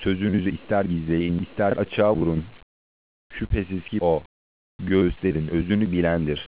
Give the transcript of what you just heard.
Sözünüzü ister gizleyin, ister açığa vurun. Şüphesiz ki o, göğüslerin özünü bilendir.